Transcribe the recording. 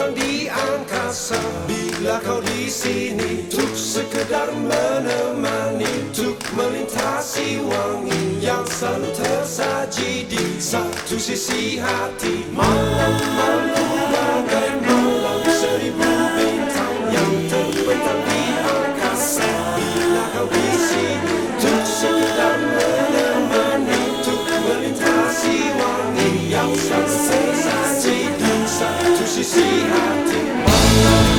terbentang di angkasa. Bila kau di sini, untuk sekedar menemani, untuk melintasi wangi yang selalu tersaji di satu sisi hati. Malam-malam ku bagai malam seribu bintang yang terbentang di angkasa. Bila kau di sini, untuk sekedar menemani, untuk melintasi wangi yang selalu tersaji di satu sisi hati.